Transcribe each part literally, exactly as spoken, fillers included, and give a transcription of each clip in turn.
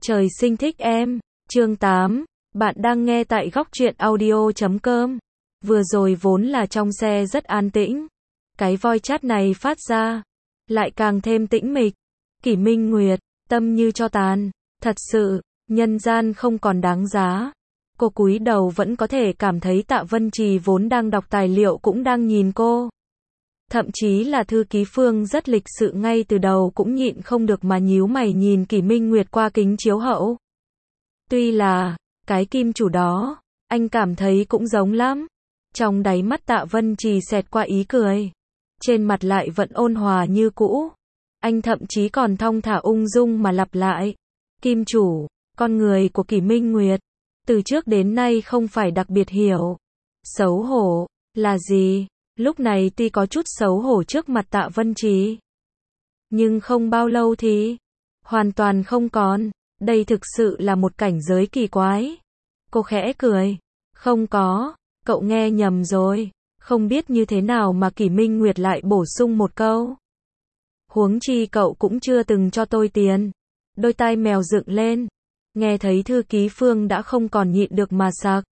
Trời sinh thích em, chương tám, bạn đang nghe tại góc truyện audio chấm com. Vừa rồi vốn là trong xe rất an tĩnh. Cái voice chat này phát ra, lại càng thêm tĩnh mịch. Kỷ Minh Nguyệt, tâm như cho tàn, thật sự, nhân gian không còn đáng giá. Cô cúi đầu vẫn có thể cảm thấy Tạ Vân Trì vốn đang đọc tài liệu cũng đang nhìn cô. Thậm chí là thư ký Phương rất lịch sự ngay từ đầu cũng nhịn không được mà nhíu mày nhìn Kỷ Minh Nguyệt qua kính chiếu hậu. Tuy là, cái kim chủ đó, anh cảm thấy cũng giống lắm. Trong đáy mắt Tạ Vân Trì xẹt qua ý cười. Trên mặt lại vẫn ôn hòa như cũ. Anh thậm chí còn thong thả ung dung mà lặp lại. Kim chủ, con người của Kỷ Minh Nguyệt, từ trước đến nay không phải đặc biệt hiểu. Xấu hổ, là gì? Lúc này tuy có chút xấu hổ trước mặt Tạ Vân Trì, nhưng không bao lâu thì hoàn toàn không còn. Đây thực sự là một cảnh giới kỳ quái. Cô khẽ cười. Không có, cậu nghe nhầm rồi. Không biết như thế nào mà Kỷ Minh Nguyệt lại bổ sung một câu. Huống chi cậu cũng chưa từng cho tôi tiền. Đôi tai mèo dựng lên. Nghe thấy thư ký Phương đã không còn nhịn được mà sặc.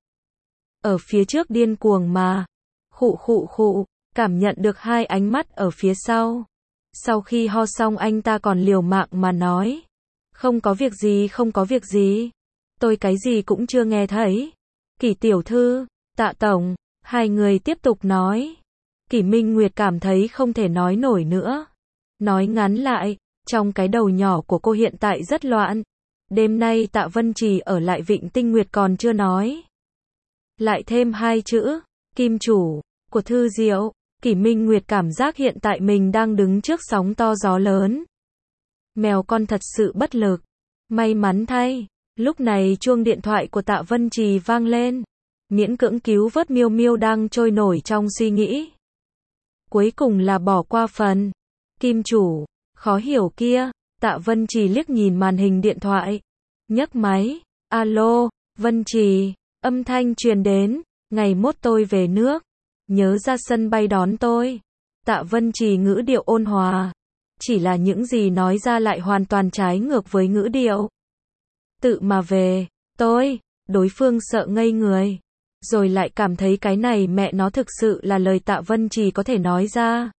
Ở phía trước điên cuồng mà. Khụ khụ khụ, cảm nhận được hai ánh mắt ở phía sau. Sau khi ho xong anh ta còn liều mạng mà nói. Không có việc gì, không có việc gì. Tôi cái gì cũng chưa nghe thấy. Kỷ tiểu thư, Tạ tổng, hai người tiếp tục nói. Kỷ Minh Nguyệt cảm thấy không thể nói nổi nữa. Nói ngắn lại, trong cái đầu nhỏ của cô hiện tại rất loạn. Đêm nay Tạ Vân Trì ở lại Vịnh Tinh Nguyệt còn chưa nói. Lại thêm hai chữ, kim chủ, của Thư Diệu. Kỷ Minh Nguyệt cảm giác hiện tại mình đang đứng trước sóng to gió lớn. Mèo con thật sự bất lực. May mắn thay, lúc này chuông điện thoại của Tạ Vân Trì vang lên. Miễn cưỡng cứu vớt Miêu Miêu đang trôi nổi trong suy nghĩ. Cuối cùng là bỏ qua phần. Kim chủ, khó hiểu kia. Tạ Vân Trì liếc nhìn màn hình điện thoại. Nhấc máy. Alo, Vân Trì. Âm thanh truyền đến. Ngày mốt tôi về nước. Nhớ ra sân bay đón tôi. Tạ Vân Trì ngữ điệu ôn hòa. Chỉ là những gì nói ra lại hoàn toàn trái ngược với ngữ điệu. Tự mà về. Tôi. Đối phương sợ ngây người. Rồi lại cảm thấy cái này mẹ nó thực sự là lời Tạ Vân Trì có thể nói ra.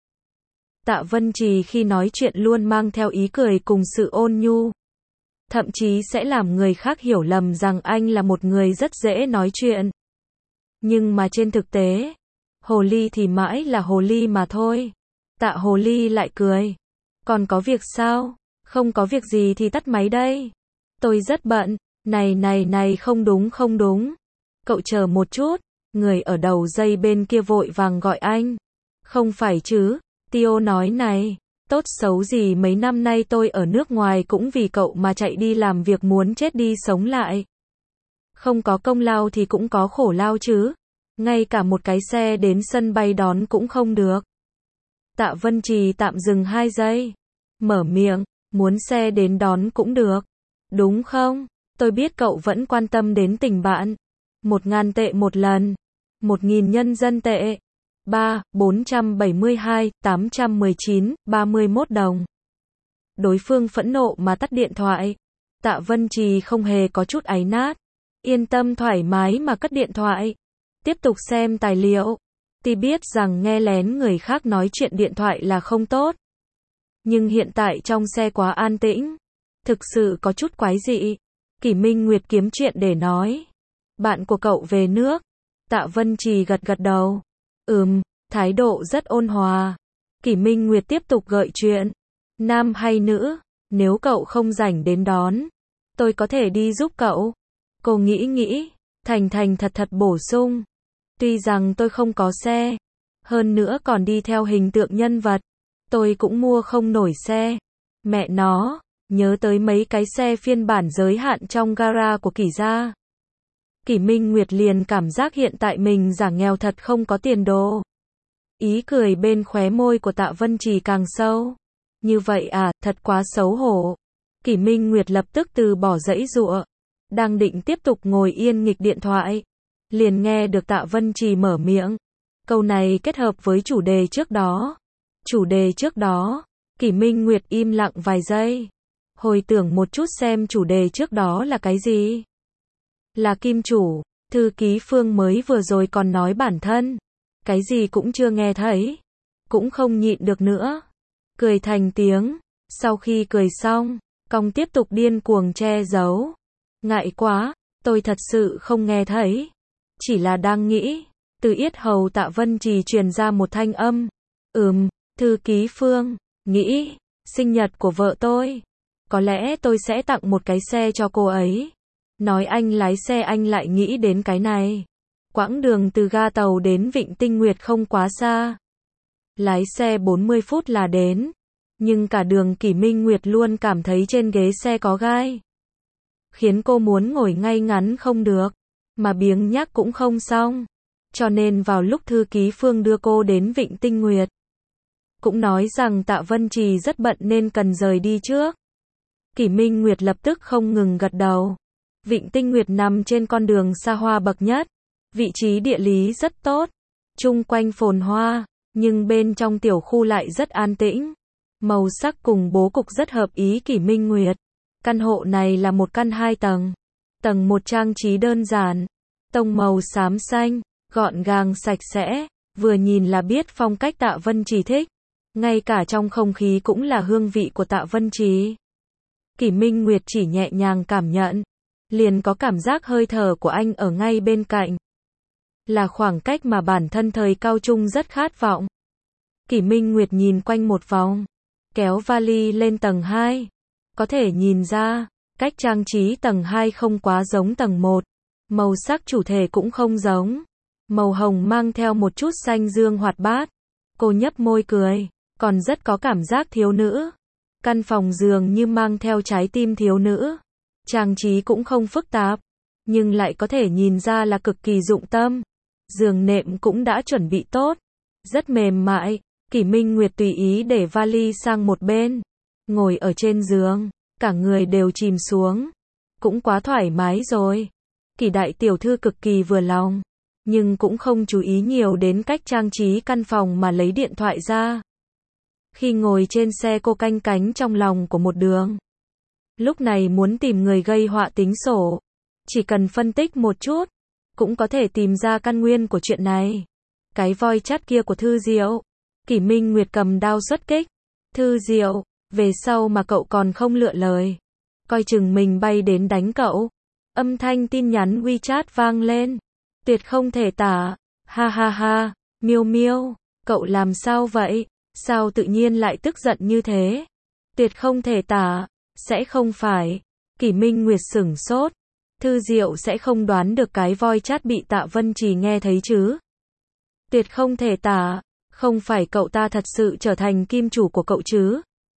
Tạ Vân Trì khi nói chuyện luôn mang theo ý cười cùng sự ôn nhu. Thậm chí sẽ làm người khác hiểu lầm rằng anh là một người rất dễ nói chuyện. Nhưng mà trên thực tế, hồ ly thì mãi là hồ ly mà thôi. Tạ hồ ly lại cười. Còn có việc sao? Không có việc gì thì tắt máy đây. Tôi rất bận. Này này này không đúng không đúng. Cậu chờ một chút. Người ở đầu dây bên kia vội vàng gọi anh. Không phải chứ. Tio nói này. Tốt xấu gì mấy năm nay tôi ở nước ngoài cũng vì cậu mà chạy đi làm việc muốn chết đi sống lại. Không có công lao thì cũng có khổ lao chứ. Ngay cả một cái xe đến sân bay đón cũng không được. Tạ Vân Trì tạm dừng hai giây. Mở miệng, muốn xe đến đón cũng được. Đúng không? Tôi biết cậu vẫn quan tâm đến tình bạn. Một ngàn tệ một lần. Một nghìn nhân dân tệ. Ba, bốn trăm bảy mươi hai, tám trăm mười chín, ba mươi mốt đồng. Đối phương phẫn nộ mà tắt điện thoại. Tạ Vân Trì không hề có chút áy nát. Yên tâm thoải mái mà cất điện thoại. Tiếp tục xem tài liệu. Tuy biết rằng nghe lén người khác nói chuyện điện thoại là không tốt. Nhưng hiện tại trong xe quá an tĩnh. Thực sự có chút quái dị. Kỷ Minh Nguyệt kiếm chuyện để nói. Bạn của cậu về nước. Tạ Vân Trì gật gật đầu. Ừm, thái độ rất ôn hòa. Kỷ Minh Nguyệt tiếp tục gợi chuyện. Nam hay nữ, nếu cậu không rảnh đến đón, tôi có thể đi giúp cậu. Cô nghĩ nghĩ, thành thành thật thật bổ sung. Tuy rằng tôi không có xe, hơn nữa còn đi theo hình tượng nhân vật, tôi cũng mua không nổi xe. Mẹ nó, nhớ tới mấy cái xe phiên bản giới hạn trong gara của Kỷ gia. Kỷ Minh Nguyệt liền cảm giác hiện tại mình giả nghèo thật không có tiền đồ. Ý cười bên khóe môi của Tạ Vân Trì càng sâu. Như vậy à, thật quá xấu hổ. Kỷ Minh Nguyệt lập tức từ bỏ giãy giụa. Đang định tiếp tục ngồi yên nghịch điện thoại. Liền nghe được Tạ Vân Trì mở miệng. Câu này kết hợp với chủ đề trước đó. Chủ đề trước đó. Kỷ Minh Nguyệt im lặng vài giây. Hồi tưởng một chút xem chủ đề trước đó là cái gì? Là kim chủ, thư ký Phương mới vừa rồi còn nói bản thân. Cái gì cũng chưa nghe thấy. Cũng không nhịn được nữa. Cười thành tiếng. Sau khi cười xong, cong tiếp tục điên cuồng che giấu. Ngại quá, tôi thật sự không nghe thấy. Chỉ là đang nghĩ. Từ yết hầu Tạ Vân Trì truyền ra một thanh âm. Ừm, thư ký Phương, nghĩ, sinh nhật của vợ tôi. Có lẽ tôi sẽ tặng một cái xe cho cô ấy. Nói anh lái xe anh lại nghĩ đến cái này. Quãng đường từ ga tàu đến Vịnh Tinh Nguyệt không quá xa. Lái xe bốn mươi phút là đến. Nhưng cả đường Kỷ Minh Nguyệt luôn cảm thấy trên ghế xe có gai. Khiến cô muốn ngồi ngay ngắn không được. Mà biếng nhác cũng không xong. Cho nên vào lúc thư ký Phương đưa cô đến Vịnh Tinh Nguyệt. Cũng nói rằng Tạ Vân Trì rất bận nên cần rời đi trước. Kỷ Minh Nguyệt lập tức không ngừng gật đầu. Vịnh Tinh Nguyệt nằm trên con đường xa hoa bậc nhất. Vị trí địa lý rất tốt. Chung quanh phồn hoa. Nhưng bên trong tiểu khu lại rất an tĩnh. Màu sắc cùng bố cục rất hợp ý Kỷ Minh Nguyệt. Căn hộ này là một căn hai tầng. Tầng một trang trí đơn giản. Tông màu xám xanh. Gọn gàng sạch sẽ. Vừa nhìn là biết phong cách Tạ Vân Trì thích. Ngay cả trong không khí cũng là hương vị của Tạ Vân Trì. Kỷ Minh Nguyệt chỉ nhẹ nhàng cảm nhận. Liền có cảm giác hơi thở của anh ở ngay bên cạnh. Là khoảng cách mà bản thân thời cao trung rất khát vọng. Kỷ Minh Nguyệt nhìn quanh một vòng. Kéo vali lên tầng hai. Có thể nhìn ra, cách trang trí tầng hai không quá giống tầng một. Màu sắc chủ thể cũng không giống. Màu hồng mang theo một chút xanh dương hoạt bát. Cô nhấp môi cười, còn rất có cảm giác thiếu nữ. Căn phòng dường như mang theo trái tim thiếu nữ. Trang trí cũng không phức tạp, nhưng lại có thể nhìn ra là cực kỳ dụng tâm. Giường nệm cũng đã chuẩn bị tốt, rất mềm mại. Kỷ Minh Nguyệt tùy ý để vali sang một bên, ngồi ở trên giường, cả người đều chìm xuống. Cũng quá thoải mái rồi. Kỷ đại tiểu thư cực kỳ vừa lòng, nhưng cũng không chú ý nhiều đến cách trang trí căn phòng mà lấy điện thoại ra. Khi ngồi trên xe cô canh cánh trong lòng của một đường. Lúc này muốn tìm người gây họa tính sổ. Chỉ cần phân tích một chút, cũng có thể tìm ra căn nguyên của chuyện này. Cái voi chắt kia của Thư Diệu. Kỷ Minh Nguyệt cầm đao xuất kích. Thư Diệu, về sau mà cậu còn không lựa lời. Coi chừng mình bay đến đánh cậu. Âm thanh tin nhắn WeChat vang lên. Tuyệt không thể tả. Ha ha ha, Miêu Miêu, cậu làm sao vậy? Sao tự nhiên lại tức giận như thế? Tuyệt không thể tả. Sẽ không phải. Kỷ Minh Nguyệt sửng sốt. Thư Diệu sẽ không đoán được cái voi chát bị Tạ Vân Trì nghe thấy chứ. Tuyệt không thể tả. Không phải cậu ta thật sự trở thành kim chủ của cậu chứ?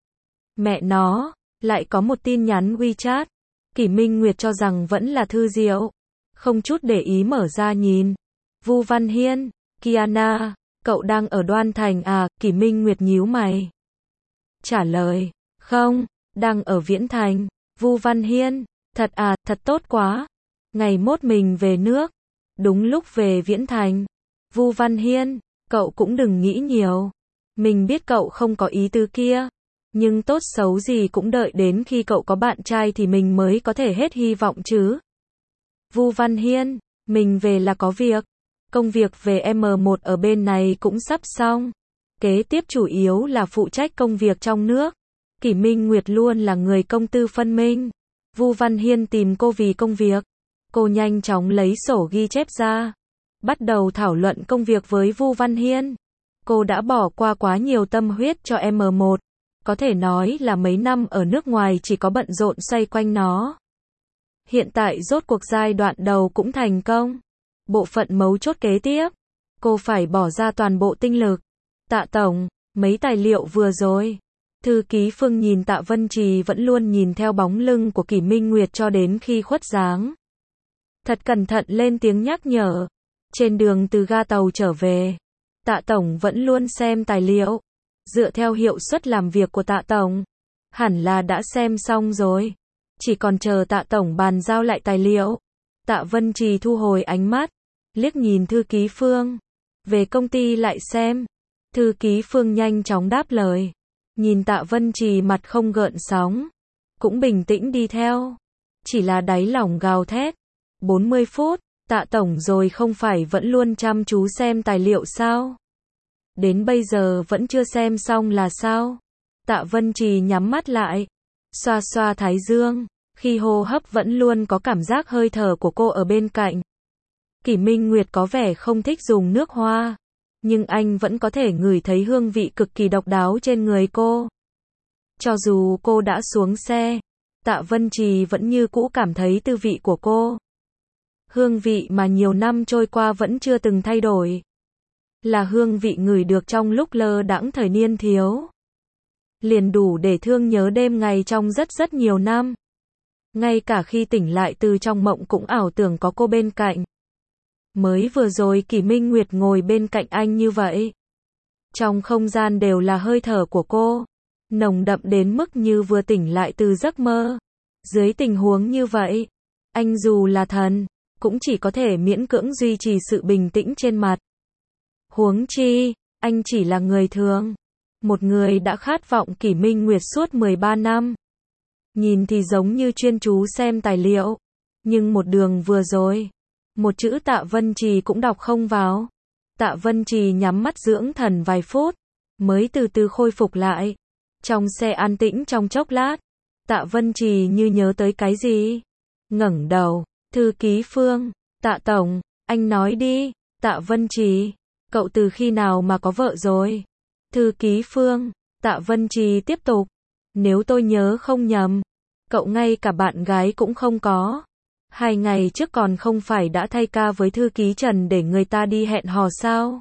Mẹ nó, lại có một tin nhắn WeChat. Kỷ Minh Nguyệt cho rằng vẫn là Thư Diệu. Không chút để ý mở ra nhìn. Vu Văn Hiên, Kiana, cậu đang ở Đoan Thành à? Kỷ Minh Nguyệt nhíu mày. Trả lời, không, đang ở Viễn Thành. Vu Văn Hiên, thật à, thật tốt quá. Ngày mốt mình về nước. Đúng lúc về Viễn Thành. Vu Văn Hiên, cậu cũng đừng nghĩ nhiều. Mình biết cậu không có ý tứ kia. Nhưng tốt xấu gì cũng đợi đến khi cậu có bạn trai thì mình mới có thể hết hy vọng chứ. Vu Văn Hiên, mình về là có việc. Công việc về em một ở bên này cũng sắp xong. Kế tiếp chủ yếu là phụ trách công việc trong nước. Kỷ Minh Nguyệt luôn là người công tư phân minh. Vu Văn Hiên tìm cô vì công việc. Cô nhanh chóng lấy sổ ghi chép ra. Bắt đầu thảo luận công việc với Vu Văn Hiên. Cô đã bỏ qua quá nhiều tâm huyết cho em một. Có thể nói là mấy năm ở nước ngoài chỉ có bận rộn xoay quanh nó. Hiện tại rốt cuộc giai đoạn đầu cũng thành công. Bộ phận mấu chốt kế tiếp. Cô phải bỏ ra toàn bộ tinh lực. Tạ Tổng, mấy tài liệu vừa rồi. Thư ký Phương nhìn Tạ Vân Trì vẫn luôn nhìn theo bóng lưng của Kỷ Minh Nguyệt cho đến khi khuất dáng. Thật cẩn thận lên tiếng nhắc nhở. Trên đường từ ga tàu trở về, Tạ Tổng vẫn luôn xem tài liệu. Dựa theo hiệu suất làm việc của Tạ Tổng, hẳn là đã xem xong rồi. Chỉ còn chờ Tạ Tổng bàn giao lại tài liệu. Tạ Vân Trì thu hồi ánh mắt, liếc nhìn thư ký Phương. Về công ty lại xem. Thư ký Phương nhanh chóng đáp lời. Nhìn Tạ Vân Trì mặt không gợn sóng. cũng bình tĩnh đi theo. Chỉ là đáy lòng gào thét. bốn mươi phút, Tạ tổng rồi không phải vẫn luôn chăm chú xem tài liệu sao? Đến bây giờ vẫn chưa xem xong là sao? Tạ Vân Trì nhắm mắt lại, xoa xoa thái dương, khi hô hấp vẫn luôn có cảm giác hơi thở của cô ở bên cạnh. Kỷ Minh Nguyệt có vẻ không thích dùng nước hoa, nhưng anh vẫn có thể ngửi thấy hương vị cực kỳ độc đáo trên người cô. Cho dù cô đã xuống xe, Tạ Vân Trì vẫn như cũ cảm thấy tư vị của cô. Hương vị mà nhiều năm trôi qua vẫn chưa từng thay đổi. Là hương vị ngửi được trong lúc lơ đãng thời niên thiếu. Liền đủ để thương nhớ đêm ngày trong rất rất nhiều năm. Ngay cả khi tỉnh lại từ trong mộng cũng ảo tưởng có cô bên cạnh. Mới vừa rồi Kỷ Minh Nguyệt ngồi bên cạnh anh như vậy. Trong không gian đều là hơi thở của cô. Nồng đậm đến mức như vừa tỉnh lại từ giấc mơ. Dưới tình huống như vậy, anh dù là thần, cũng chỉ có thể miễn cưỡng duy trì sự bình tĩnh trên mặt. Huống chi, anh chỉ là người thường. Một người đã khát vọng Kỷ Minh Nguyệt suốt mười ba năm. Nhìn thì giống như chuyên chú xem tài liệu. Nhưng một đường vừa rồi, một chữ Tạ Vân Trì cũng đọc không vào. Tạ Vân Trì nhắm mắt dưỡng thần vài phút, mới từ từ khôi phục lại. Trong xe an tĩnh trong chốc lát, Tạ Vân Trì như nhớ tới cái gì. Ngẩng đầu, thư ký Phương, Tạ tổng, anh nói đi. Tạ Vân Trì, cậu từ khi nào mà có vợ rồi? Thư ký Phương, Tạ Vân Trì tiếp tục. Nếu tôi nhớ không nhầm, cậu ngay cả bạn gái cũng không có. Hai ngày trước còn không phải đã thay ca với thư ký Trần để người ta đi hẹn hò sao?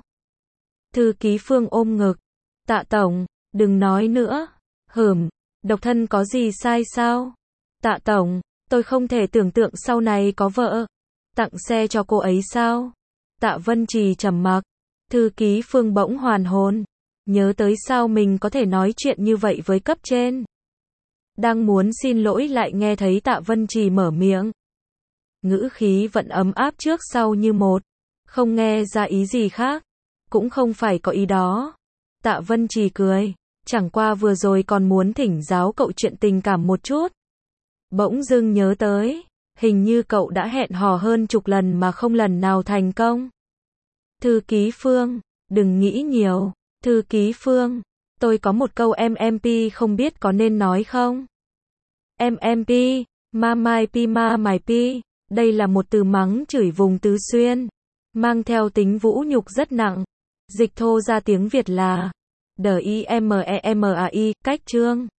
Thư ký Phương ôm ngực. Tạ tổng, đừng nói nữa. Hửm, độc thân có gì sai sao? Tạ tổng, tôi không thể tưởng tượng sau này có vợ. Tặng xe cho cô ấy sao? Tạ Vân Trì trầm mặc. Thư ký Phương bỗng hoàn hồn. Nhớ tới sao mình có thể nói chuyện như vậy với cấp trên. Đang muốn xin lỗi lại nghe thấy Tạ Vân Trì mở miệng. Ngữ khí vẫn ấm áp trước sau như một. Không nghe ra ý gì khác. Cũng không phải có ý đó. Tạ Vân Trì cười. Chẳng qua vừa rồi còn muốn thỉnh giáo cậu chuyện tình cảm một chút. Bỗng dưng nhớ tới. Hình như cậu đã hẹn hò hơn chục lần mà không lần nào thành công. Thư ký Phương, đừng nghĩ nhiều. Thư ký Phương, tôi có một câu em em pê không biết có nên nói không? em em pê, ma mai pi ma mài pi, đây là một từ mắng chửi vùng Tứ Xuyên, mang theo tính vũ nhục rất nặng. Dịch thô ra tiếng Việt là D I M E M A I, cách chương.